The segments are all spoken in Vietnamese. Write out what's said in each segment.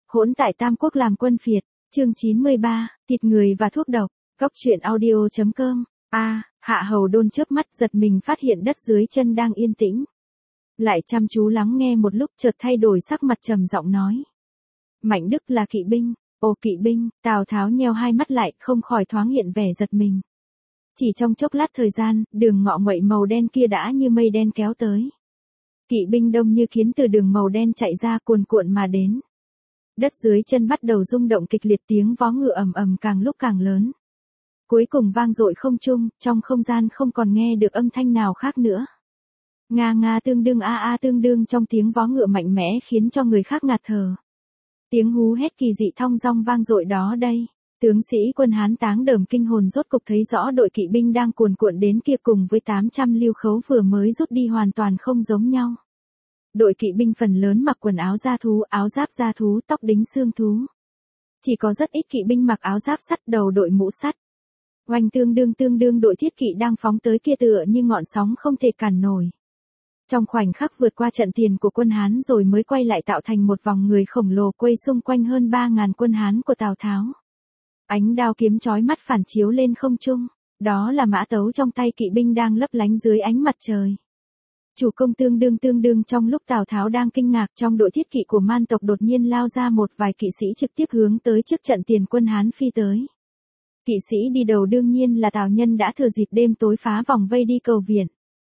Hỗn tại Tam Quốc làm quân phiệt, chương 93, thịt người và thuốc độc, góc truyện audio.com. Hạ Hầu Đôn chớp mắt giật mình phát hiện đất dưới chân đang yên tĩnh. Lại chăm chú lắng nghe một lúc chợt thay đổi sắc mặt trầm giọng nói. Mạnh Đức là kỵ binh, kỵ binh, Tào Tháo nheo hai mắt lại không khỏi thoáng hiện vẻ giật mình. Chỉ trong chốc lát thời gian, đường ngọ nguậy màu đen kia đã như mây đen kéo tới. Kỵ binh đông như kiến từ đường màu đen chạy ra cuồn cuộn mà đến. Đất dưới chân bắt đầu rung động kịch liệt, tiếng vó ngựa ầm ầm càng lúc càng lớn. Cuối cùng vang dội không trung, trong không gian không còn nghe được âm thanh nào khác nữa. Nga nga tương đương tương đương trong tiếng vó ngựa mạnh mẽ khiến cho người khác ngạt thở. Tiếng hú hét kỳ dị thong dong vang dội đó đây. Tướng sĩ quân Hán Táng Đờm kinh hồn rốt cục thấy rõ đội kỵ binh đang cuồn cuộn đến kia cùng với 800 lưu khấu vừa mới rút đi hoàn toàn không giống nhau. Đội kỵ binh phần lớn mặc quần áo da thú, áo giáp da thú, tóc đính xương thú. Chỉ có rất ít kỵ binh mặc áo giáp sắt, đầu đội mũ sắt. Oanh tương đương đội thiết kỵ đang phóng tới kia tựa như ngọn sóng không thể cản nổi. Trong khoảnh khắc vượt qua trận tiền của quân Hán rồi mới quay lại tạo thành một vòng người khổng lồ quây xung quanh hơn 3.000 quân Hán của Tào Tháo. Ánh đao kiếm chói mắt phản chiếu lên không trung, đó là mã tấu trong tay kỵ binh đang lấp lánh dưới ánh mặt trời. Chủ công tương đương trong lúc Tào Tháo đang kinh ngạc, trong đội thiết kỵ của Man tộc đột nhiên lao ra một vài kỵ sĩ trực tiếp hướng tới trước trận tiền quân Hán phi tới. Kỵ sĩ đi đầu đương nhiên là Tào Nhân đã thừa dịp đêm tối phá vòng vây đi cầu viện.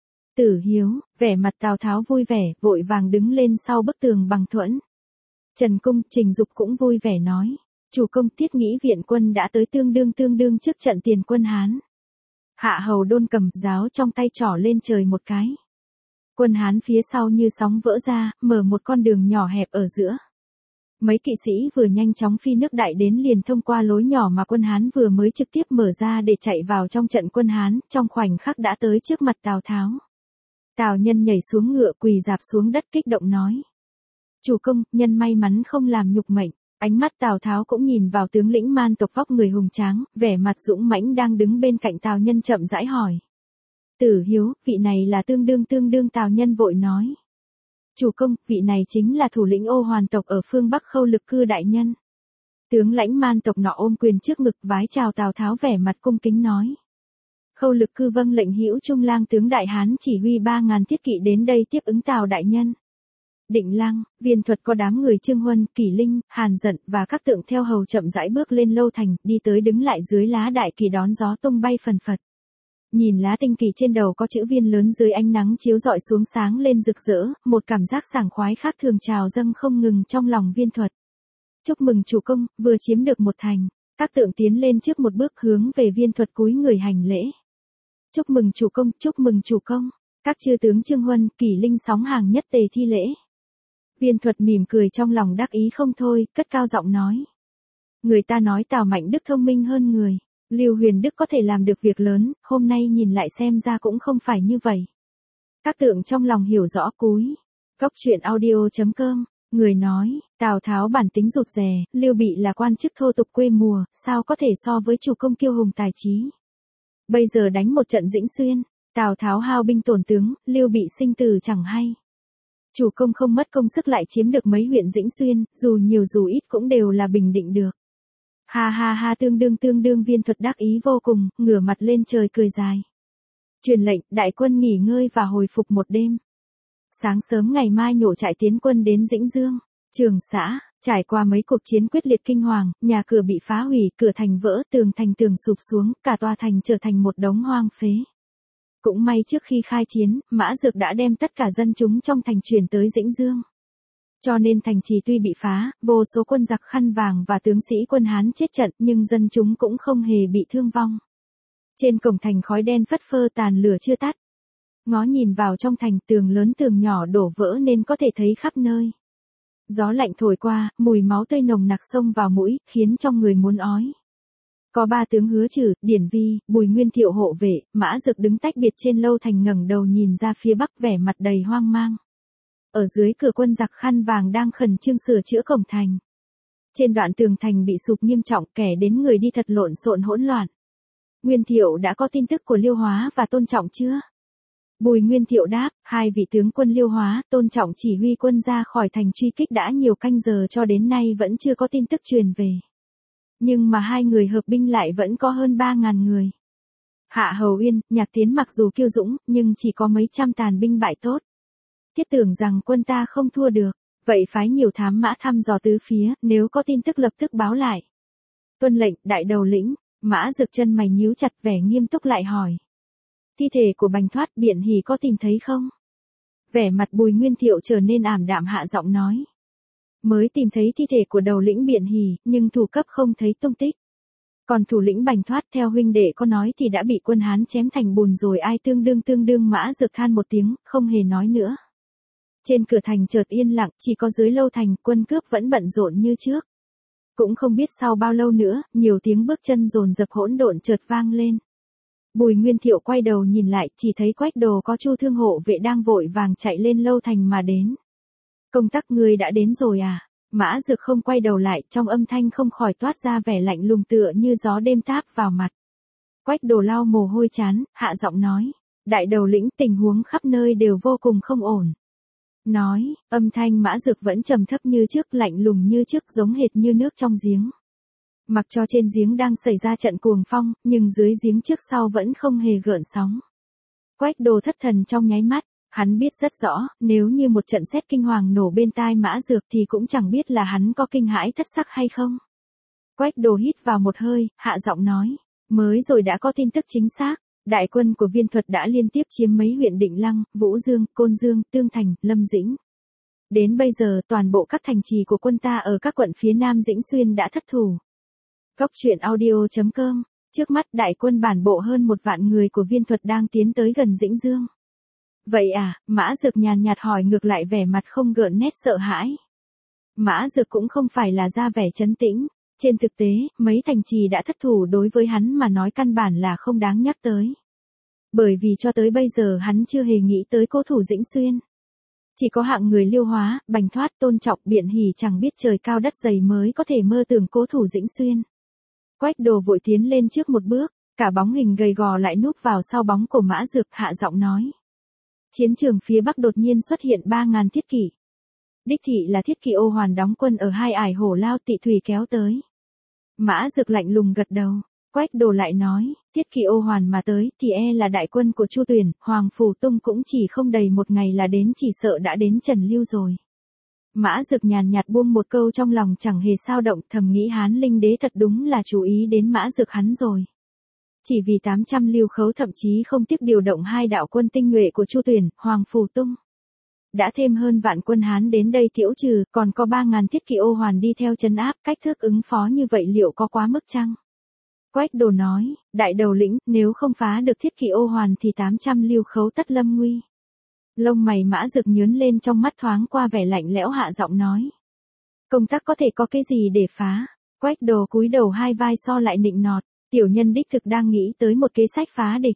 Tử Hiếu, vẻ mặt Tào Tháo vui vẻ, vội vàng đứng lên sau bức tường bằng thuẫn. Trần Cung, Trình Dục cũng vui vẻ nói. Chủ công, thiết nghĩ viện quân đã tới tương đương trước trận tiền quân Hán. Hạ Hầu Đôn cầm giáo trong tay trỏ lên trời một cái. Quân Hán phía sau như sóng vỡ ra, mở một con đường nhỏ hẹp ở giữa. Mấy kỵ sĩ vừa nhanh chóng phi nước đại đến liền thông qua lối nhỏ mà quân Hán vừa mới trực tiếp mở ra để chạy vào trong trận quân Hán, trong khoảnh khắc đã tới trước mặt Tào Tháo. Tào Nhân nhảy xuống ngựa quỳ rạp xuống đất kích động nói. Chủ công, nhân may mắn không làm nhục mệnh. Ánh mắt Tào Tháo cũng nhìn vào tướng lĩnh Man tộc vóc người hùng tráng, vẻ mặt dũng mãnh đang đứng bên cạnh Tào Nhân chậm rãi hỏi. Tử Hiếu, vị này là tương đương Tào Nhân vội nói. Chủ công, vị này chính là thủ lĩnh Ô Hoàn tộc ở phương Bắc Khâu Lực Cư đại nhân. Tướng lãnh Man tộc nọ ôm quyền trước ngực vái chào Tào Tháo vẻ mặt cung kính nói. Khâu Lực Cư vâng lệnh hữu trung lang tướng Đại Hán chỉ huy 3.000 thiết kỵ đến đây tiếp ứng Tào đại nhân. Định Lang, Viên Thuật có đám người Trương Huân, Kỷ Linh, Hàn Dận và các tượng theo hầu chậm rãi bước lên lâu thành, đi tới đứng lại dưới lá đại kỳ đón gió tung bay phần phật. Nhìn lá tinh kỳ trên đầu có chữ Viên lớn dưới ánh nắng chiếu rọi xuống sáng lên rực rỡ, một cảm giác sảng khoái khác thường trào dâng không ngừng trong lòng Viên Thuật. Chúc mừng chủ công, vừa chiếm được một thành. Các tượng tiến lên trước một bước hướng về Viên Thuật cúi người hành lễ. Chúc mừng chủ công, chúc mừng chủ công. Các chư tướng Trương Huân, Kỷ Linh sóng hàng nhất tề thi lễ. Viên Thuật mỉm cười trong lòng đắc ý không thôi, cất cao giọng nói. Người ta nói Tào Mạnh Đức thông minh hơn người, Lưu Huyền Đức có thể làm được việc lớn, hôm nay nhìn lại xem ra cũng không phải như vậy. Các tượng trong lòng hiểu rõ cúi. Góc truyện audio.com, người nói, Tào Tháo bản tính rụt rè, Lưu Bị là quan chức thô tục quê mùa, sao có thể so với chủ công kiêu hùng tài trí. Bây giờ đánh một trận Dĩnh Xuyên, Tào Tháo hao binh tổn tướng, Lưu Bị sinh tử chẳng hay. Chủ công không mất công sức lại chiếm được mấy huyện Dĩnh Xuyên, dù nhiều dù ít cũng đều là bình định được. Ha tương đương Viên Thuật đắc ý vô cùng, ngửa mặt lên trời cười dài. Truyền lệnh, đại quân nghỉ ngơi và hồi phục một đêm. Sáng sớm ngày mai nhổ trại tiến quân đến Dĩnh Dương, Trường Xã, trải qua mấy cuộc chiến quyết liệt kinh hoàng, nhà cửa bị phá hủy, cửa thành vỡ, tường thành tường sụp xuống, cả tòa thành trở thành một đống hoang phế. Cũng may trước khi khai chiến, Mã Dược đã đem tất cả dân chúng trong thành chuyển tới Dĩnh Dương. Cho nên thành trì tuy bị phá, vô số quân giặc khăn vàng và tướng sĩ quân Hán chết trận nhưng dân chúng cũng không hề bị thương vong. Trên cổng thành khói đen phất phơ tàn lửa chưa tắt. Ngó nhìn vào trong thành tường lớn tường nhỏ đổ vỡ nên có thể thấy khắp nơi. Gió lạnh thổi qua, mùi máu tươi nồng nặc xông vào mũi, khiến trong người muốn ói. Có 3 tướng Hứa Trừ, Điển Vi, Bùi Nguyên Thiệu hộ vệ, Mã Dực đứng tách biệt trên lâu thành ngẩng đầu nhìn ra phía bắc vẻ mặt đầy hoang mang. Ở dưới cửa quân giặc khăn vàng đang khẩn trương sửa chữa cổng thành. Trên đoạn tường thành bị sụp nghiêm trọng, kẻ đến người đi thật lộn xộn hỗn loạn. Nguyên Thiệu đã có tin tức của Liêu Hóa và Tôn Trọng chưa? Bùi Nguyên Thiệu đáp, hai vị tướng quân Liêu Hóa, Tôn Trọng chỉ huy quân ra khỏi thành truy kích đã nhiều canh giờ cho đến nay vẫn chưa có tin tức truyền về. Nhưng mà hai người hợp binh lại vẫn có hơn 3.000 người. Hạ Hầu Uyên, Nhạc Tiến mặc dù kiêu dũng, nhưng chỉ có mấy trăm tàn binh bại tốt. Thiết tưởng rằng quân ta không thua được, vậy phái nhiều thám mã thăm dò tứ phía, nếu có tin tức lập tức báo lại. Tuân lệnh, đại đầu lĩnh. Mã Dực chân mày nhíu chặt, vẻ nghiêm túc lại hỏi. Thi thể của Bành Thoát, Biện Hỉ có tìm thấy không? Vẻ mặt Bùi Nguyên Thiệu trở nên ảm đạm, hạ giọng nói. Mới tìm thấy thi thể của đầu lĩnh Biện Hỉ, nhưng thủ cấp không thấy tung tích. Còn thủ lĩnh Bành Thoát theo huynh đệ có nói thì đã bị quân Hán chém thành bùn rồi. Ai tương đương. Mã Dực than một tiếng, không hề nói nữa. Trên cửa thành chợt yên lặng, chỉ có dưới lâu thành quân cướp vẫn bận rộn như trước. Cũng không biết sau bao lâu nữa, nhiều tiếng bước chân dồn dập hỗn độn chợt vang lên. Bùi Nguyên Thiệu quay đầu nhìn lại, chỉ thấy Quách Đồ có Chu Thương hộ vệ đang vội vàng chạy lên lâu thành mà đến. Công tắc ngươi đã đến rồi à? Mã Dực không quay đầu lại, trong âm thanh không khỏi toát ra vẻ lạnh lùng tựa như gió đêm táp vào mặt. Quách Đồ lau mồ hôi chán, hạ giọng nói. Đại đầu lĩnh, tình huống khắp nơi đều vô cùng không ổn. Nói, âm thanh Mã Dực vẫn trầm thấp như trước, lạnh lùng như trước, giống hệt như nước trong giếng. Mặc cho trên giếng đang xảy ra trận cuồng phong, nhưng dưới giếng trước sau vẫn không hề gợn sóng. Quách Đồ thất thần trong nháy mắt, hắn biết rất rõ, nếu như một trận sét kinh hoàng nổ bên tai Mã Dực thì cũng chẳng biết là hắn có kinh hãi thất sắc hay không. Quách Đồ hít vào một hơi, hạ giọng nói, mới rồi đã có tin tức chính xác. Đại quân của Viên Thuật đã liên tiếp chiếm mấy huyện Định Lăng, Vũ Dương, Côn Dương, Tương Thành, Lâm Dĩnh. Đến bây giờ toàn bộ các thành trì của quân ta ở các quận phía Nam Dĩnh Xuyên đã thất thủ. Góc truyện audio.com. Trước mắt đại quân bản bộ hơn 1 vạn người của Viên Thuật đang tiến tới gần Dĩnh Dương. Vậy à? Mã Dực nhàn nhạt hỏi ngược lại, vẻ mặt không gợn nét sợ hãi. Mã Dực cũng không phải là ra vẻ trấn tĩnh. Trên thực tế, mấy thành trì đã thất thủ đối với hắn mà nói căn bản là không đáng nhắc tới. Bởi vì cho tới bây giờ hắn chưa hề nghĩ tới cố thủ Dĩnh Xuyên. Chỉ có hạng người Liêu Hóa, Bành Thoát, Tôn Trọng, Biện Hỉ chẳng biết trời cao đất dày mới có thể mơ tưởng cố thủ Dĩnh Xuyên. Quách Đồ vội tiến lên trước một bước, cả bóng hình gầy gò lại núp vào sau bóng của Mã Dực, hạ giọng nói. Chiến trường phía Bắc đột nhiên xuất hiện 3.000 thiết kỵ. Đích thị là thiết kỵ Ô Hoàn đóng quân ở hai ải Hổ Lao Tị Thủy kéo tới. Mã Dực lạnh lùng gật đầu. Quách Đồ lại nói, thiết kỵ Ô Hoàn mà tới thì là đại quân của Chu Tuyển, Hoàng Phủ Tung cũng chỉ không đầy một ngày là đến, chỉ sợ đã đến Trần Lưu rồi. Mã Dực nhàn nhạt buông một câu, trong lòng chẳng hề sao động, thầm nghĩ Hán Linh Đế thật đúng là chú ý đến Mã Dực hắn rồi. Chỉ vì 800 lưu khấu thậm chí không tiếc điều động 2 đạo quân tinh nhuệ của Chu Tuyển, Hoàng Phủ Tung. Đã thêm hơn vạn quân Hán đến đây tiễu trừ, còn có 3.000 thiết kỵ Ô Hoàn đi theo trấn áp, cách thức ứng phó như vậy liệu có quá mức chăng? Quách Đồ nói, đại đầu lĩnh, nếu không phá được thiết kỵ Ô Hoàn thì 800 lưu khấu tất lâm nguy. Lông mày Mã Dực nhướng lên, trong mắt thoáng qua vẻ lạnh lẽo, hạ giọng nói. Công tác có thể có cái gì để phá? Quách Đồ cúi đầu, hai vai so lại nịnh nọt, tiểu nhân đích thực đang nghĩ tới một kế sách phá địch.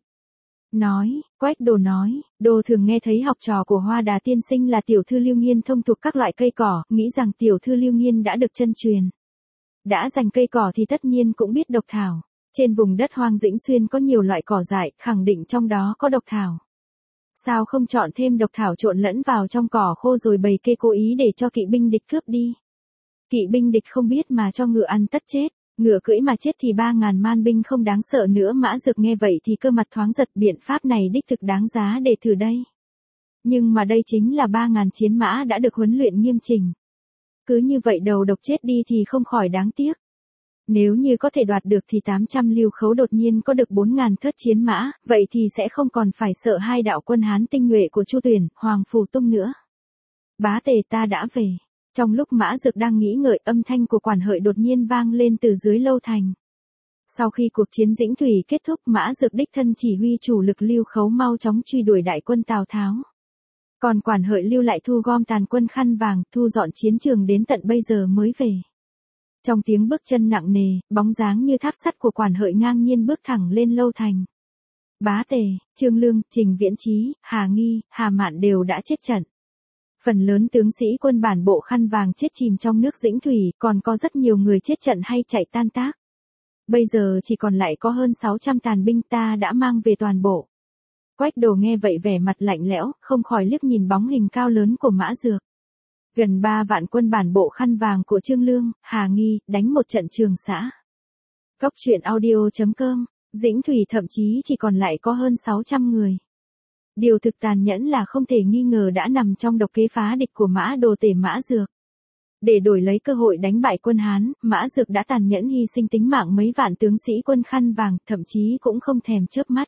Quách Đồ nói, Đồ thường nghe thấy học trò của Hoa Đà tiên sinh là tiểu thư Lưu Nghiên thông thuộc các loại cây cỏ, nghĩ rằng tiểu thư Lưu Nghiên đã được chân truyền. Đã dành cây cỏ thì tất nhiên cũng biết độc thảo. Trên vùng đất hoang Dĩnh Xuyên có nhiều loại cỏ dại, khẳng định trong đó có độc thảo. Sao không chọn thêm độc thảo trộn lẫn vào trong cỏ khô rồi bày kê cố ý để cho kỵ binh địch cướp đi? Kỵ binh địch không biết mà cho ngựa ăn tất chết, ngựa cưỡi mà chết thì 3.000 man binh không đáng sợ nữa. Mã Dực nghe vậy thì cơ mặt thoáng giật, biện pháp này đích thực đáng giá để thử đây. Nhưng mà đây chính là 3.000 chiến mã đã được huấn luyện nghiêm chỉnh. Cứ như vậy đầu độc chết đi thì không khỏi đáng tiếc. Nếu như có thể đoạt được thì 800 lưu khấu đột nhiên có được 4.000 thớt chiến mã, vậy thì sẽ không còn phải sợ 2 đạo quân Hán tinh nhuệ của Chu Tuyển, Hoàng Phủ Tung nữa. Bá tề, ta đã về. Trong lúc Mã Dực đang nghĩ ngợi, âm thanh của quản hợi đột nhiên vang lên từ dưới lâu thành. Sau khi cuộc chiến Dĩnh Thủy kết thúc, Mã Dực đích thân chỉ huy chủ lực lưu khấu mau chóng truy đuổi đại quân Tào Tháo. Còn quản hợi lưu lại thu gom tàn quân Khăn Vàng, thu dọn chiến trường đến tận bây giờ mới về. Trong tiếng bước chân nặng nề, bóng dáng như tháp sắt của quản hợi ngang nhiên bước thẳng lên lâu thành. Bá tề, Trương Lương, Trình Viễn Chí, Hà Nghi, Hà Mạn đều đã chết trận. Phần lớn tướng sĩ quân bản bộ Khăn Vàng chết chìm trong nước Dĩnh Thủy, còn có rất nhiều người chết trận hay chạy tan tác. Bây giờ chỉ còn lại có hơn 600 tàn binh, ta đã mang về toàn bộ. Quách Đồ nghe vậy vẻ mặt lạnh lẽo, không khỏi liếc nhìn bóng hình cao lớn của Mã Dược. Gần 3 vạn quân bản bộ khăn vàng của Trương Lương, Hà Nghi, đánh một trận Trường Xã. Cốc truyện audio.com, Dĩnh Thủy thậm chí chỉ còn lại có hơn 600 người. Điều thực tàn nhẫn là không thể nghi ngờ đã nằm trong độc kế phá địch của Mã Đồ Tể Mã Dược. Để đổi lấy cơ hội đánh bại quân Hán, Mã Dược đã tàn nhẫn hy sinh tính mạng mấy vạn tướng sĩ quân khăn vàng, thậm chí cũng không thèm chớp mắt.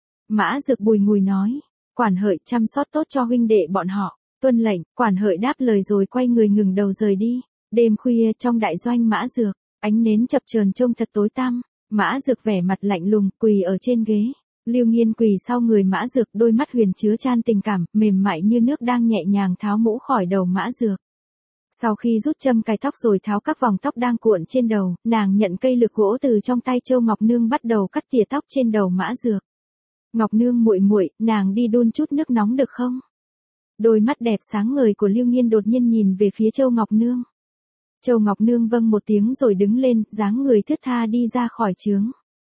Mã Dược bùi ngùi nói, quản hợi chăm sóc tốt cho huynh đệ bọn họ. Tuân lệnh, quản hợi đáp lời rồi quay người ngừng đầu rời đi. Đêm khuya trong đại doanh Mã Dược, ánh nến chập chờn trông thật tối tăm. Mã Dược vẻ mặt lạnh lùng, quỳ ở trên ghế. Lưu Nghiên quỳ sau người Mã Dược, đôi mắt huyền chứa chan tình cảm, mềm mại như nước đang nhẹ nhàng tháo mũ khỏi đầu Mã Dược. Sau khi rút châm cài tóc rồi tháo các vòng tóc đang cuộn trên đầu, nàng nhận cây lược gỗ từ trong tay Châu Ngọc Nương bắt đầu cắt tỉa tóc trên đầu Mã Dược. Ngọc Nương muội muội, nàng đi đun chút nước nóng được không? Đôi mắt đẹp sáng ngời của Lưu Nghiên đột nhiên nhìn về phía Châu Ngọc Nương. Châu Ngọc Nương vâng một tiếng rồi đứng lên, dáng người thướt tha đi ra khỏi trướng.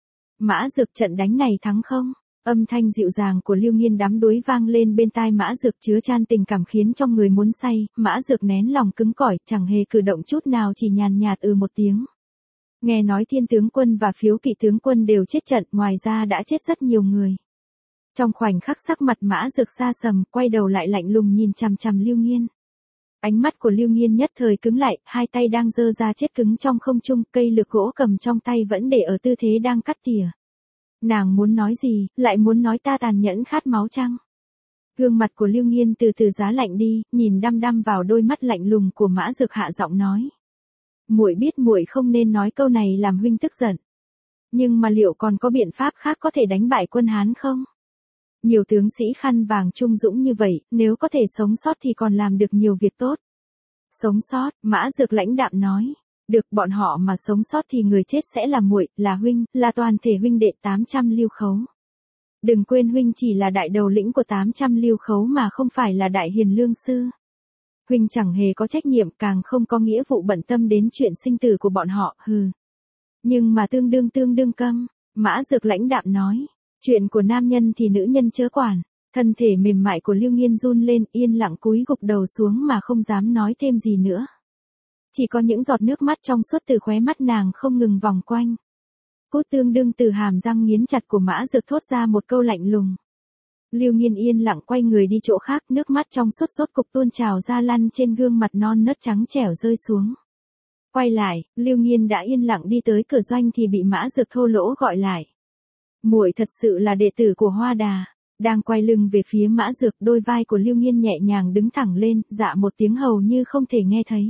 Mã Dược trận đánh này thắng không? Âm thanh dịu dàng của Lưu Nghiên đắm đuối vang lên bên tai Mã Dược chứa chan tình cảm khiến trong người muốn say. Mã Dược nén lòng cứng cỏi, chẳng hề cử động chút nào, chỉ nhàn nhạt một tiếng. Nghe nói Thiên tướng quân và Phiếu Kỵ tướng quân đều chết trận, ngoài ra đã chết rất nhiều người. Trong khoảnh khắc sắc mặt Mã Dược xa sầm, quay đầu lại lạnh lùng nhìn chằm chằm Lưu Nghiên. Ánh mắt của Lưu Nghiên nhất thời cứng lại, hai tay đang giơ ra chết cứng trong không trung, cây lược gỗ cầm trong tay vẫn để ở tư thế đang cắt tỉa. Nàng muốn nói gì, lại muốn nói ta tàn nhẫn khát máu chăng? Gương mặt của Lưu Nghiên từ từ giá lạnh đi, nhìn đăm đăm vào đôi mắt lạnh lùng của Mã Dược hạ giọng nói. Muội biết muội không nên nói câu này làm huynh tức giận. Nhưng mà liệu còn có biện pháp khác có thể đánh bại quân Hán không? Nhiều tướng sĩ khăn vàng trung dũng như vậy, nếu có thể sống sót thì còn làm được nhiều việc tốt. Sống sót, Mã Dược lãnh đạm nói. Được, bọn họ mà sống sót thì người chết sẽ là muội, là huynh, là toàn thể huynh đệ 800 Lưu Khấu. Đừng quên huynh chỉ là đại đầu lĩnh của 800 Lưu Khấu mà không phải là đại hiền lương sư. Huynh chẳng hề có trách nhiệm, càng không có nghĩa vụ bận tâm đến chuyện sinh tử của bọn họ, hừ. Nhưng mà tương đương câm, Mã Dược lãnh đạm nói. Chuyện của nam nhân thì nữ nhân chớ quản. Thân thể mềm mại của Lưu Nghiên run lên, yên lặng cúi gục đầu xuống mà không dám nói thêm gì nữa. Chỉ có những giọt nước mắt trong suốt từ khóe mắt nàng không ngừng vòng quanh. Cốt tương đương từ hàm răng nghiến chặt của Mã Dược thốt ra một câu lạnh lùng. Lưu Nghiên yên lặng quay người đi chỗ khác, nước mắt trong suốt rốt cục tuôn trào ra lăn trên gương mặt non nớt trắng trẻo rơi xuống. Quay lại, Lưu Nghiên đã yên lặng đi tới cửa doanh thì bị Mã Dược thô lỗ gọi lại. Muội thật sự là đệ tử của Hoa Đà. Đang quay lưng về phía Mã Dược, đôi vai của Lưu Nghiên nhẹ nhàng đứng thẳng lên, dạ một tiếng hầu như không thể nghe thấy.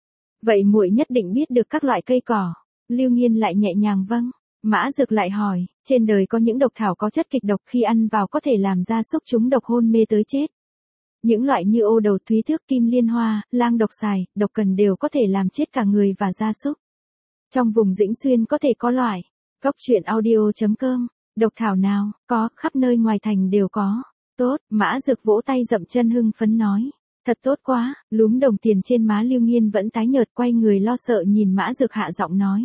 Vậy muội nhất định biết được các loại cây cỏ. Lưu Nghiên lại nhẹ nhàng vâng. Mã Dược lại hỏi, trên đời có những độc thảo có chất kịch độc, khi ăn vào có thể làm gia súc chúng độc hôn mê tới chết. Những loại như ô đầu thúy thước, kim liên hoa, lang độc xài, độc cần đều có thể làm chết cả người và gia súc. Trong vùng Dĩnh Xuyên có thể có loại. Cốc truyện audio.com, độc thảo nào, có, khắp nơi ngoài thành đều có. Tốt, Mã Dược vỗ tay dậm chân hưng phấn nói. Thật tốt quá, lúm đồng tiền trên má Lưu Nghiên vẫn tái nhợt, quay người lo sợ nhìn Mã Dược hạ giọng nói.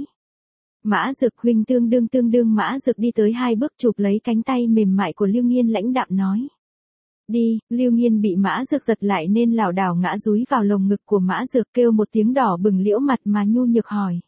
Mã Dược huynh tương đương Mã Dược đi tới 2 bước chụp lấy cánh tay mềm mại của Lưu Nghiên lãnh đạm nói. Đi, Lưu Nghiên bị Mã Dược giật lại nên lảo đảo ngã dúi vào lồng ngực của Mã Dược, kêu một tiếng đỏ bừng liễu mặt mà nhu nhược hỏi.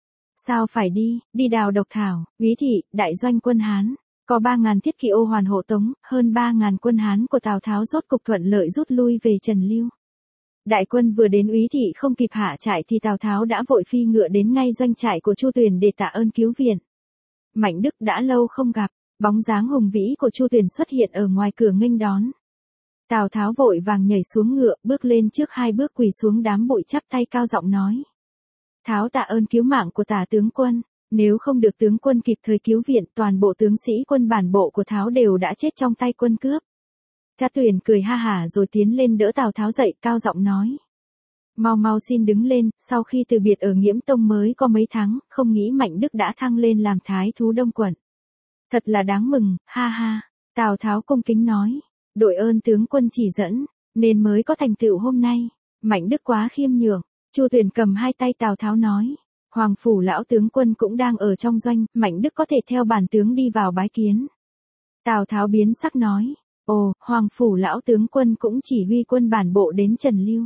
Sao phải đi đào độc thảo, úy thị, đại doanh quân Hán. Có 3.000 thiết kỵ ô hoàn hộ tống, hơn 3.000 quân Hán của Tào Tháo rốt cục thuận lợi rút lui về Trần Lưu. Đại quân vừa đến úy thị không kịp hạ trại thì Tào Tháo đã vội phi ngựa đến ngay doanh trại của Chu Tuyền để tạ ơn cứu viện. Mạnh Đức đã lâu không gặp, bóng dáng hùng vĩ của Chu Tuyền xuất hiện ở ngoài cửa nghênh đón. Tào Tháo vội vàng nhảy xuống ngựa, bước lên trước 2 bước quỳ xuống đám bụi chắp tay cao giọng nói. Tháo tạ ơn cứu mạng của Tả tướng quân. Nếu không được tướng quân kịp thời cứu viện, toàn bộ tướng sĩ quân bản bộ của Tháo đều đã chết trong tay quân cướp. Cha Tuyền cười ha hả rồi tiến lên đỡ Tào Tháo dậy, cao giọng nói. Mau xin đứng lên, sau khi từ biệt ở Nghiễm Tông mới có mấy tháng, không nghĩ Mạnh Đức đã thăng lên làm thái thú Đông quận. Thật là đáng mừng, ha ha. Tào Tháo cung kính nói. Đội ơn tướng quân chỉ dẫn, nên mới có thành tựu hôm nay. Mạnh Đức quá khiêm nhường. Chu Tuyền cầm hai tay Tào Tháo nói. Hoàng phủ lão tướng quân cũng đang ở trong doanh, Mạnh Đức có thể theo bản tướng đi vào bái kiến. Tào Tháo biến sắc nói, Ồ, Hoàng phủ lão tướng quân cũng chỉ huy quân bản bộ đến Trần Lưu.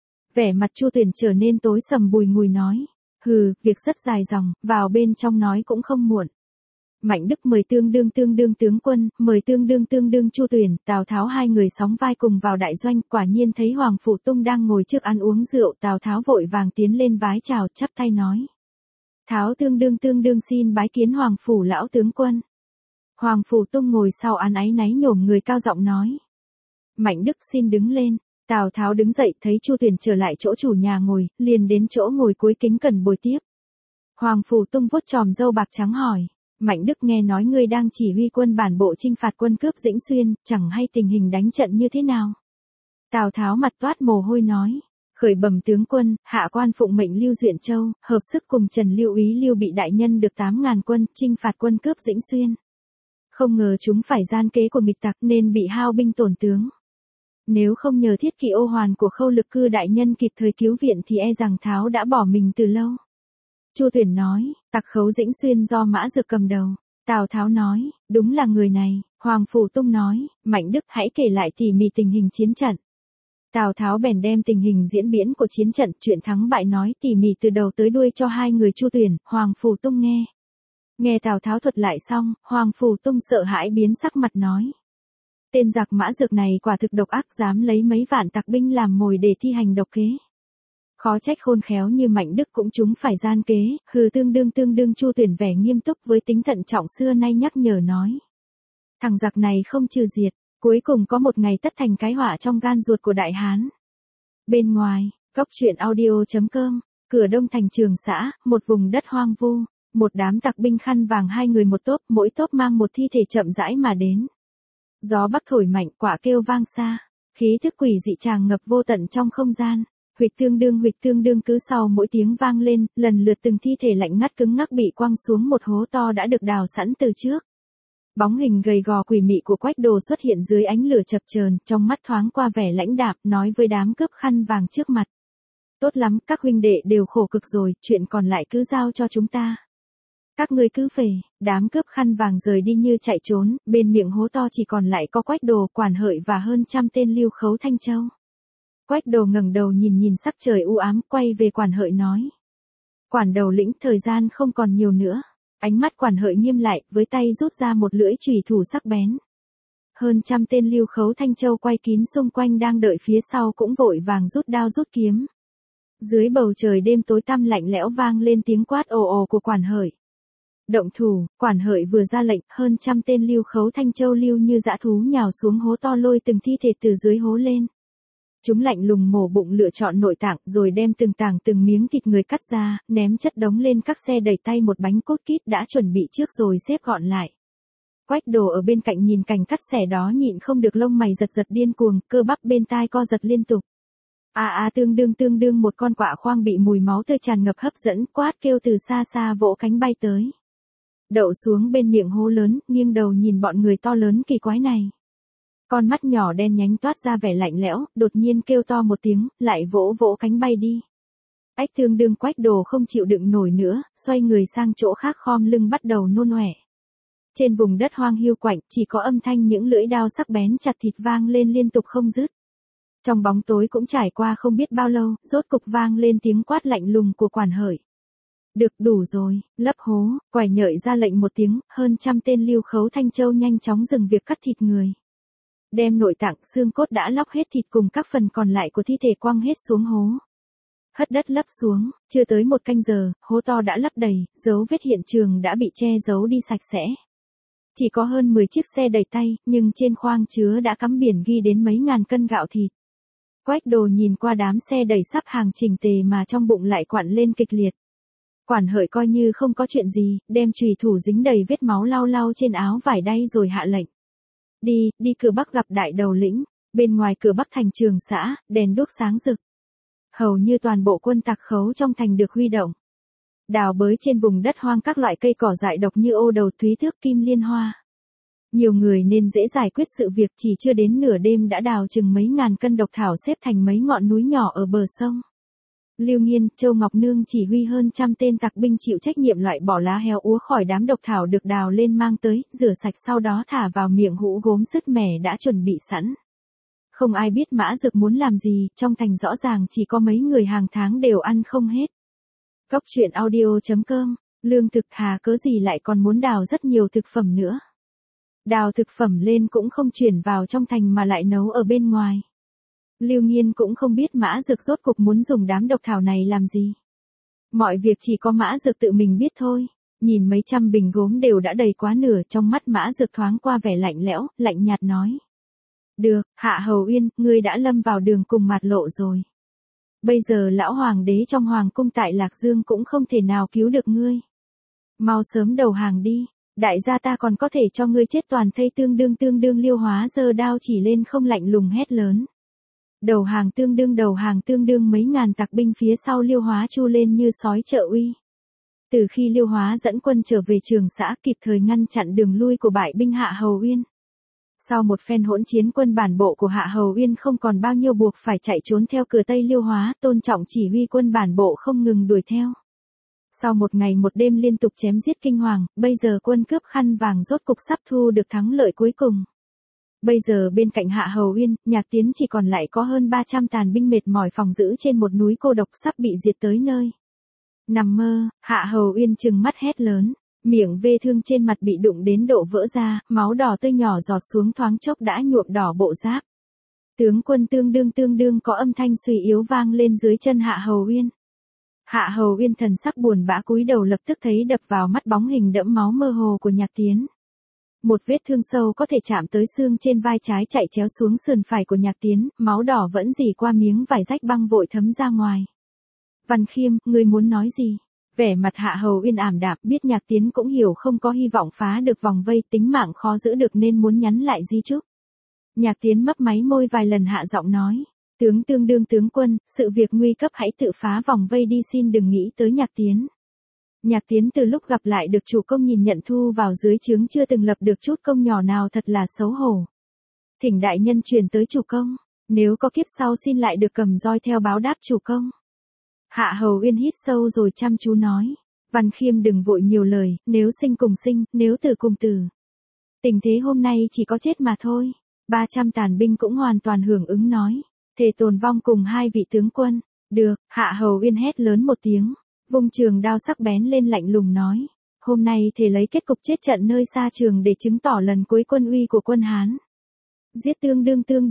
Vẻ mặt Chu Tuyển trở nên tối sầm bùi ngùi nói. Hừ, việc rất dài dòng, vào bên trong nói cũng không muộn. Mạnh Đức mời tương đương tướng quân, mời tương đương Chu Tuyển, Tào Tháo hai người sóng vai cùng vào đại doanh, quả nhiên thấy Hoàng Phủ Tung đang ngồi trước ăn uống rượu, Tào Tháo vội vàng tiến lên vái chào, chắp tay nói. Tháo tương đương xin bái kiến Hoàng Phủ lão tướng quân. Hoàng Phủ Tung ngồi sau án áy náy nhổm người cao giọng nói. Mạnh Đức xin đứng lên. Tào Tháo đứng dậy thấy Chu Tuyển trở lại chỗ chủ nhà ngồi, liền đến chỗ ngồi cuối kính cẩn bồi tiếp. Hoàng Phủ Tung vuốt tròm râu bạc trắng hỏi. Mạnh Đức nghe nói ngươi đang chỉ huy quân bản bộ chinh phạt quân cướp Dĩnh Xuyên, chẳng hay tình hình đánh trận như thế nào. Tào Tháo mặt toát mồ hôi nói. Khởi bẩm tướng quân, hạ quan phụng mệnh Lưu Duyện Châu, hợp sức cùng Trần Lưu úy Lưu Bị đại nhân được 8.000 quân, chinh phạt quân cướp Dĩnh Xuyên. Không ngờ chúng phải gian kế của nghịch tặc nên bị hao binh tổn tướng. Nếu không nhờ thiết kỵ ô hoàn của Khâu Lực Cư đại nhân kịp thời cứu viện thì e rằng Tháo đã bỏ mình từ lâu. Chu Tuyển nói, tặc khấu Dĩnh Xuyên do Mã Dược cầm đầu. Tào Tháo nói, đúng là người này. Hoàng Phủ Tung nói, Mạnh Đức hãy kể lại tỉ mỉ tình hình chiến trận. Tào Tháo bèn đem tình hình diễn biến của chiến trận, chuyện thắng bại nói tỉ mỉ từ đầu tới đuôi cho hai người Chu Tuyển, Hoàng Phủ Tung nghe. Nghe Tào Tháo thuật lại xong, Hoàng Phủ Tung sợ hãi biến sắc mặt nói. Tên giặc Mã Dược này quả thực độc ác, dám lấy mấy vạn tặc binh làm mồi để thi hành độc kế. Khó trách khôn khéo như Mạnh Đức cũng chúng phải gian kế, hừ tương đương Chu Tuyển vẻ nghiêm túc với tính thận trọng xưa nay nhắc nhở nói. Thằng giặc này không trừ diệt, cuối cùng có một ngày tất thành cái họa trong gan ruột của Đại Hán. Bên ngoài, góc truyện audio.com, cửa đông thành Trường Xã, một vùng đất hoang vu, một đám tặc binh khăn vàng hai người một tốp, mỗi tốp mang một thi thể chậm rãi mà đến. Gió bắc thổi mạnh, quả kêu vang xa, khí thức quỷ dị tràn ngập vô tận trong không gian. Huỵch tương đương cứ sau mỗi tiếng vang lên, lần lượt từng thi thể lạnh ngắt cứng ngắc bị quăng xuống một hố to đã được đào sẵn từ trước. Bóng hình gầy gò quỷ mị của Quách Đồ xuất hiện dưới ánh lửa chập chờn, trong mắt thoáng qua vẻ lãnh đạm, nói với đám cướp khăn vàng trước mặt. Tốt lắm, các huynh đệ đều khổ cực rồi, chuyện còn lại cứ giao cho chúng ta. Các ngươi cứ về. Đám cướp khăn vàng rời đi như chạy trốn, bên miệng hố to chỉ còn lại có Quách Đồ, Quản Hợi và hơn trăm tên lưu khấu Thanh Châu. Quách Đồ ngẩng đầu nhìn sắc trời u ám, quay về Quản Hợi nói. Quản đầu lĩnh, thời gian không còn nhiều nữa. Ánh mắt Quản Hợi nghiêm lại, với tay rút ra một lưỡi chùy thủ sắc bén. Hơn trăm tên lưu khấu Thanh Châu quay kín xung quanh đang đợi phía sau cũng vội vàng rút đao rút kiếm. Dưới bầu trời đêm tối tăm lạnh lẽo vang lên tiếng quát ồ ồ của Quản Hợi. Động thủ, Quản Hợi vừa ra lệnh, hơn trăm tên lưu khấu Thanh Châu lưu như dã thú nhào xuống hố to lôi từng thi thể từ dưới hố lên. Chúng lạnh lùng mổ bụng lựa chọn nội tạng rồi đem từng miếng thịt người cắt ra, ném chất đống lên các xe đẩy tay một bánh cốt kít đã chuẩn bị trước rồi xếp gọn lại. Quách Đồ ở bên cạnh nhìn cảnh cắt xẻ đó nhịn không được lông mày giật điên cuồng, cơ bắp bên tai co giật liên tục. Tương đương một con quạ khoang bị mùi máu tươi tràn ngập hấp dẫn, quát kêu từ xa xa vỗ cánh bay tới. Đậu xuống bên miệng hố lớn, nghiêng đầu nhìn bọn người to lớn kỳ quái này. Con mắt nhỏ đen nhánh toát ra vẻ lạnh lẽo, đột nhiên kêu to một tiếng, lại vỗ cánh bay đi. Ách tương đương Quách Đồ không chịu đựng nổi nữa, xoay người sang chỗ khác khom lưng bắt đầu nôn ọe. Trên vùng đất hoang hiu quạnh, chỉ có âm thanh những lưỡi đao sắc bén chặt thịt vang lên liên tục không dứt. Trong bóng tối cũng trải qua không biết bao lâu, rốt cục vang lên tiếng quát lạnh lùng của Quản Hợi. Được, đủ rồi, lấp hố, Quải Nhợi ra lệnh một tiếng, hơn trăm tên lưu khấu Thanh Châu nhanh chóng dừng việc cắt thịt người. Đem nội tạng xương cốt đã lóc hết thịt cùng các phần còn lại của thi thể quăng hết xuống hố. Hất đất lấp xuống, chưa tới một canh giờ, hố to đã lấp đầy, dấu vết hiện trường đã bị che giấu đi sạch sẽ. Chỉ có hơn 10 chiếc xe đẩy tay, nhưng trên khoang chứa đã cắm biển ghi đến mấy ngàn cân gạo thịt. Quách Đồ nhìn qua đám xe đẩy sắp hàng chỉnh tề mà trong bụng lại quặn lên kịch liệt. Quản Hợi coi như không có chuyện gì, đem chùy thủ dính đầy vết máu lau trên áo vải đay rồi hạ lệnh. Đi cửa bắc gặp đại đầu lĩnh. Bên ngoài cửa bắc thành Trường Xã, đèn đuốc sáng rực. Hầu như toàn bộ quân tặc khấu trong thành được huy động. Đào bới trên vùng đất hoang các loại cây cỏ dại độc như ô đầu thúy thước kim liên hoa. Nhiều người nên dễ giải quyết sự việc, chỉ chưa đến nửa đêm đã đào chừng mấy ngàn cân độc thảo xếp thành mấy ngọn núi nhỏ ở bờ sông. Lưu Nghiên, Châu Ngọc Nương chỉ huy hơn trăm tên tặc binh chịu trách nhiệm loại bỏ lá héo úa khỏi đám độc thảo được đào lên mang tới, rửa sạch sau đó thả vào miệng hũ gốm sứt mẻ đã chuẩn bị sẵn. Không ai biết Mã Dực muốn làm gì, trong thành rõ ràng chỉ có mấy người hàng tháng đều ăn không hết. Cóc truyện audio.com, lương thực hà cớ gì lại còn muốn đào rất nhiều thực phẩm nữa. Đào thực phẩm lên cũng không chuyển vào trong thành mà lại nấu ở bên ngoài. Lưu Nghiên cũng không biết Mã Dực rốt cục muốn dùng đám độc thảo này làm gì. Mọi việc chỉ có Mã Dực tự mình biết thôi. Nhìn mấy trăm bình gốm đều đã đầy quá nửa, trong mắt Mã Dực thoáng qua vẻ lạnh lẽo, lạnh nhạt nói. Được, Hạ Hầu Uyên, ngươi đã lâm vào đường cùng mạt lộ rồi. Bây giờ lão hoàng đế trong hoàng cung tại Lạc Dương cũng không thể nào cứu được ngươi. Mau sớm đầu hàng đi, đại gia ta còn có thể cho ngươi chết toàn thây. Tương đương Liêu Hóa giơ đao chỉ lên không, lạnh lùng hét lớn. Đầu hàng tương đương mấy ngàn tặc binh phía sau Liêu Hóa chu lên như sói trợ uy. Từ khi Liêu Hóa dẫn quân trở về Trường Xã, kịp thời ngăn chặn đường lui của bại binh Hạ Hầu Uyên. Sau một phen hỗn chiến, quân bản bộ của Hạ Hầu Uyên không còn bao nhiêu, buộc phải chạy trốn theo cửa Tây. Liêu Hóa, Tôn Trọng chỉ huy quân bản bộ không ngừng đuổi theo. Sau một ngày một đêm liên tục chém giết kinh hoàng, bây giờ quân cướp khăn vàng rốt cục sắp thu được thắng lợi cuối cùng. Bây giờ bên cạnh Hạ Hầu Uyên, Nhạc Tiến chỉ còn lại có hơn 300 tàn binh mệt mỏi phòng giữ trên một núi cô độc sắp bị diệt tới nơi. Nằm mơ, Hạ Hầu Uyên trừng mắt hét lớn, miệng vết thương trên mặt bị đụng đến độ vỡ ra, máu đỏ tươi nhỏ giọt xuống, thoáng chốc đã nhuộm đỏ bộ giáp. Tướng quân tương đương có âm thanh suy yếu vang lên dưới chân Hạ Hầu Uyên. Hạ Hầu Uyên thần sắc buồn bã cúi đầu, lập tức thấy đập vào mắt bóng hình đẫm máu mơ hồ của Nhạc Tiến. Một vết thương sâu có thể chạm tới xương trên vai trái chạy chéo xuống sườn phải của Nhạc Tiến, máu đỏ vẫn rỉ qua miếng vải rách băng vội thấm ra ngoài. Văn Khiêm, ngươi muốn nói gì? Vẻ mặt Hạ Hầu Uyên ảm đạm, biết Nhạc Tiến cũng hiểu không có hy vọng phá được vòng vây, tính mạng khó giữ được nên muốn nhắn lại di chúc. Nhạc Tiến mấp máy môi vài lần, hạ giọng nói. Tướng quân, sự việc nguy cấp, hãy tự phá vòng vây đi, xin đừng nghĩ tới Nhạc Tiến. Nhạc Tiến từ lúc gặp lại được chủ công nhìn nhận thu vào dưới trướng chưa từng lập được chút công nhỏ nào, thật là xấu hổ. Thỉnh đại nhân truyền tới chủ công, nếu có kiếp sau xin lại được cầm roi theo báo đáp chủ công. Hạ Hầu Uyên hít sâu rồi chăm chú nói. Văn Khiêm đừng vội nhiều lời, nếu sinh cùng sinh, nếu tử cùng tử. Tình thế hôm nay chỉ có chết mà thôi. 300 tàn binh cũng hoàn toàn hưởng ứng nói. Thề tồn vong cùng hai vị tướng quân. Được, Hạ Hầu Uyên hét lớn một tiếng. Vung trường đao sắc bén lên, lạnh lùng nói. Hôm nay thề lấy kết cục chết trận nơi xa trường để chứng tỏ lần cuối quân uy của quân Hán. Giết tương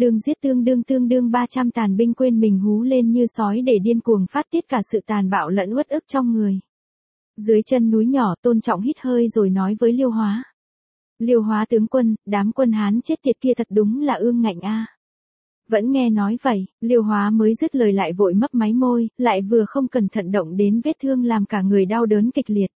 đương 300 tàn binh quên mình hú lên như sói để điên cuồng phát tiết cả sự tàn bạo lẫn uất ức trong người. Dưới chân núi nhỏ, Tôn Trọng hít hơi rồi nói với Liêu Hóa. Liêu Hóa tướng quân, đám quân Hán chết tiệt kia thật đúng là ương ngạnh a. Vẫn nghe nói vậy, Liêu Hóa mới dứt lời lại vội mấp máy môi, lại vừa không cẩn thận động đến vết thương làm cả người đau đớn kịch liệt.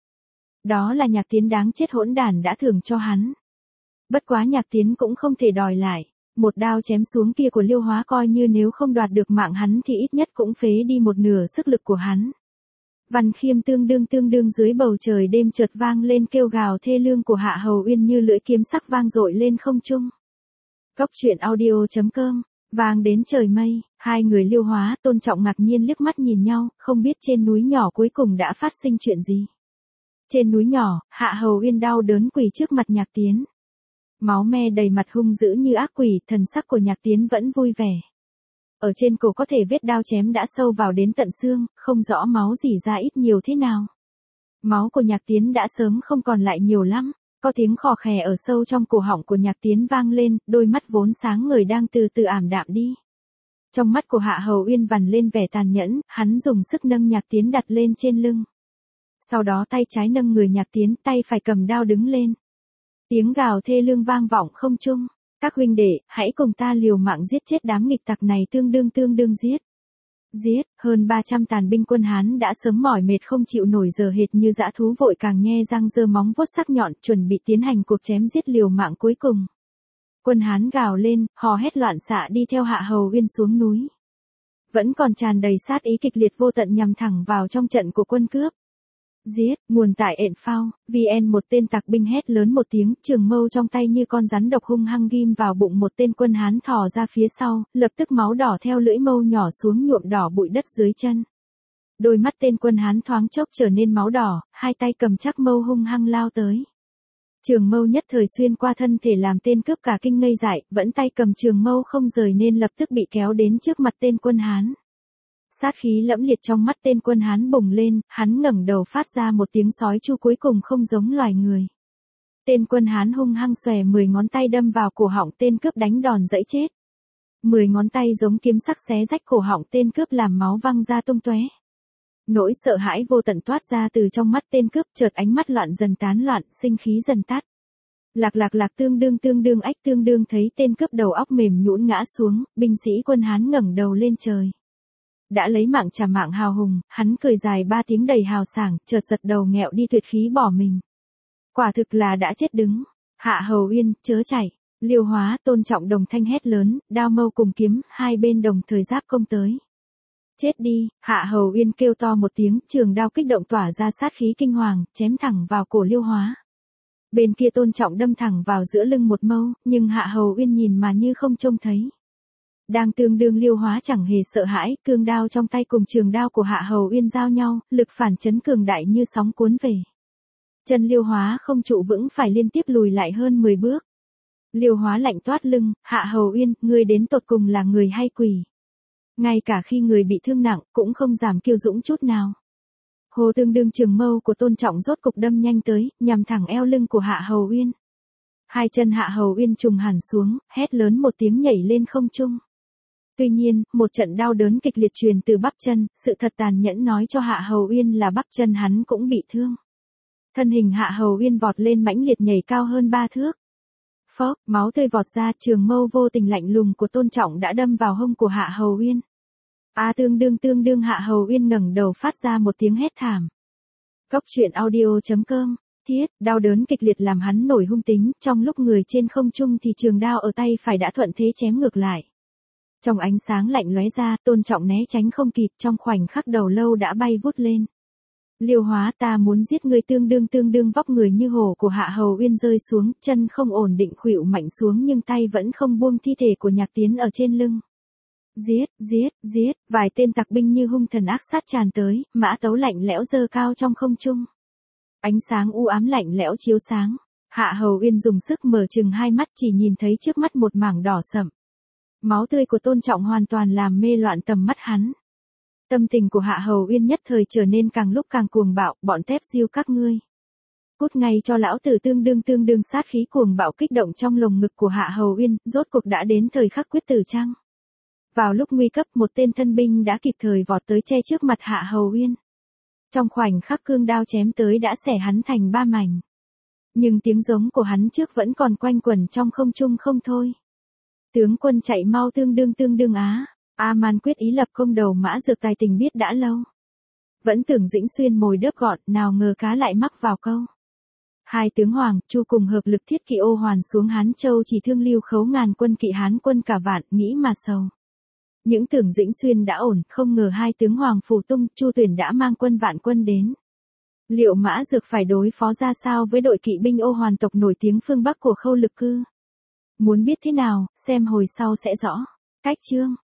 Đó là Nhạc Tiến đáng chết hỗn đản đã thưởng cho hắn. Bất quá Nhạc Tiến cũng không thể đòi lại. Một đao chém xuống kia của Liêu Hóa coi như nếu không đoạt được mạng hắn thì ít nhất cũng phế đi một nửa sức lực của hắn. Văn Khiêm tương đương dưới bầu trời đêm chợt vang lên kêu gào thê lương của Hạ Hầu Uyên như lưỡi kiếm sắc vang dội lên không trung. Cóc truyện audio.com, vang đến trời mây, hai người Liêu Hóa, Tôn Trọng ngạc nhiên liếc mắt nhìn nhau, không biết trên núi nhỏ cuối cùng đã phát sinh chuyện gì. Trên núi nhỏ, Hạ Hầu Uyên đau đớn quỳ trước mặt Nhạc Tiến. Máu me đầy mặt, hung dữ như ác quỷ, thần sắc của Nhạc Tiến vẫn vui vẻ. Ở trên cổ có thể vết đao chém đã sâu vào đến tận xương, không rõ máu rỉ ra ít nhiều thế nào. Máu của Nhạc Tiến đã sớm không còn lại nhiều lắm, có tiếng khò khè ở sâu trong cổ họng của Nhạc Tiến vang lên, đôi mắt vốn sáng ngời đang từ từ ảm đạm đi. Trong mắt của Hạ Hầu Uyên vằn lên vẻ tàn nhẫn, hắn dùng sức nâng Nhạc Tiến đặt lên trên lưng. Sau đó tay trái nâng người Nhạc Tiến, tay phải cầm đao đứng lên. Tiếng gào thê lương vang vọng không trung. Các huynh đệ, hãy cùng ta liều mạng giết chết đám nghịch tặc này, tương đương giết. Giết, hơn 300 tàn binh quân Hán đã sớm mỏi mệt không chịu nổi, giờ hệt như dã thú vội càng nhe răng giơ móng vuốt sắc nhọn, chuẩn bị tiến hành cuộc chém giết liều mạng cuối cùng. Quân Hán gào lên, hò hét loạn xạ đi theo Hạ Hầu Uyên xuống núi. Vẫn còn tràn đầy sát ý kịch liệt vô tận nhằm thẳng vào trong trận của quân cướp. Giết, nguồn tại ện phao, VN một tên tặc binh hét lớn một tiếng, trường mâu trong tay như con rắn độc hung hăng ghim vào bụng một tên quân Hán thò ra phía sau, lập tức máu đỏ theo lưỡi mâu nhỏ xuống nhuộm đỏ bụi đất dưới chân. Đôi mắt tên quân Hán thoáng chốc trở nên máu đỏ, hai tay cầm chắc mâu hung hăng lao tới. Trường mâu nhất thời xuyên qua thân thể làm tên cướp cả kinh ngây dại, vẫn tay cầm trường mâu không rời nên lập tức bị kéo đến trước mặt tên quân Hán. Sát khí lẫm liệt trong mắt tên quân Hán bùng lên, hắn ngẩng đầu phát ra một tiếng sói chu cuối cùng không giống loài người. Tên quân Hán hung hăng xòe 10 ngón tay đâm vào cổ họng tên cướp đánh đòn dẫy chết. 10 ngón tay giống kiếm sắc xé rách cổ họng tên cướp làm máu văng ra tung tóe. Nỗi sợ hãi vô tận toát ra từ trong mắt tên cướp, chợt ánh mắt loạn dần tán loạn, sinh khí dần tắt. Lạc tương đương ách tương đương thấy tên cướp đầu óc mềm nhũn ngã xuống, binh sĩ quân Hán ngẩng đầu lên trời. Đã lấy mạng trả mạng hào hùng, hắn cười dài 3 tiếng đầy hào sảng, chợt giật đầu nghẹo đi tuyệt khí bỏ mình. Quả thực là đã chết đứng. Hạ Hầu Uyên, chớ chạy. Liêu Hóa, Tôn Trọng đồng thanh hét lớn, đao mâu cùng kiếm, hai bên đồng thời giáp công tới. Chết đi, Hạ Hầu Uyên kêu to một tiếng, trường đao kích động tỏa ra sát khí kinh hoàng, chém thẳng vào cổ Liêu Hóa. Bên kia Tôn Trọng đâm thẳng vào giữa lưng một mâu, nhưng Hạ Hầu Uyên nhìn mà như không trông thấy. Đang tương đương Liêu Hóa chẳng hề sợ hãi, cương đao trong tay cùng trường đao của Hạ Hầu Uyên giao nhau, lực phản chấn cường đại như sóng cuốn về. Chân Liêu Hóa không trụ vững phải liên tiếp lùi lại hơn 10 bước. Liêu Hóa lạnh toát lưng, Hạ Hầu Uyên, ngươi đến tột cùng là người hay quỷ? Ngay cả khi người bị thương nặng, cũng không giảm kiêu dũng chút nào. Hồ tương đương trường mâu của Tôn Trọng rốt cục đâm nhanh tới, nhằm thẳng eo lưng của Hạ Hầu Uyên. Hai chân Hạ Hầu Uyên trùng hẳn xuống, hét lớn một tiếng nhảy lên không trung. Tuy nhiên, một trận đau đớn kịch liệt truyền từ bắp chân, sự thật tàn nhẫn nói cho Hạ Hầu Uyên là bắp chân hắn cũng bị thương. Thân hình Hạ Hầu Uyên vọt lên mãnh liệt nhảy cao hơn 3 thước. Phốc, máu tươi vọt ra, trường mâu vô tình lạnh lùng của Tôn Trọng đã đâm vào hông của Hạ Hầu Uyên. Tương đương Hạ Hầu Uyên ngẩng đầu phát ra một tiếng hét thảm. Góc truyện audio.com, thiết, đau đớn kịch liệt làm hắn nổi hung tính, trong lúc người trên không trung thì trường đao ở tay phải đã thuận thế chém ngược lại. Trong ánh sáng lạnh lóe ra, Tôn Trọng né tránh không kịp, trong khoảnh khắc đầu lâu đã bay vút lên. Liêu Hóa, ta muốn giết ngươi, tương đương vóc người như hổ của Hạ Hầu Uyên rơi xuống, chân không ổn định khuỵu mạnh xuống nhưng tay vẫn không buông thi thể của Nhạc Tiến ở trên lưng. Giết, vài tên tặc binh như hung thần ác sát tràn tới, mã tấu lạnh lẽo giơ cao trong không trung. Ánh sáng u ám lạnh lẽo chiếu sáng. Hạ Hầu Uyên dùng sức mở trừng hai mắt, chỉ nhìn thấy trước mắt một mảng đỏ sậm. Máu tươi của Tôn Trọng hoàn toàn làm mê loạn tầm mắt hắn. Tâm tình của Hạ Hầu Uyên nhất thời trở nên càng lúc càng cuồng bạo, bọn tép diêu các ngươi. Cút ngay cho lão tử, tương đương sát khí cuồng bạo kích động trong lồng ngực của Hạ Hầu Uyên, rốt cuộc đã đến thời khắc quyết tử chăng? Vào lúc nguy cấp, một tên thân binh đã kịp thời vọt tới che trước mặt Hạ Hầu Uyên. Trong khoảnh khắc cương đao chém tới đã xẻ hắn thành 3 mảnh. Nhưng tiếng giống của hắn trước vẫn còn quanh quẩn trong không trung không thôi. Tướng quân chạy mau, tương đương á. Man quyết ý lập công, đầu mã dược tài tình biết đã lâu. Vẫn tưởng Dĩnh Xuyên mồi đớp gọn, nào ngờ cá lại mắc vào câu. Hai tướng Hoàng, Chu cùng hợp lực thiết kỵ ô hoàn xuống Hán Châu, chỉ thương Lưu Khấu ngàn quân kỵ Hán quân cả vạn, nghĩ mà sầu. Những tưởng Dĩnh Xuyên đã ổn, không ngờ hai tướng Hoàng phủ tung, Chu Tuyển đã mang quân vạn quân đến. Liệu mã dược phải đối phó ra sao với đội kỵ binh ô hoàn tộc nổi tiếng phương Bắc của Khâu Lực Cư? Muốn biết thế nào, xem hồi sau sẽ rõ. Cách chương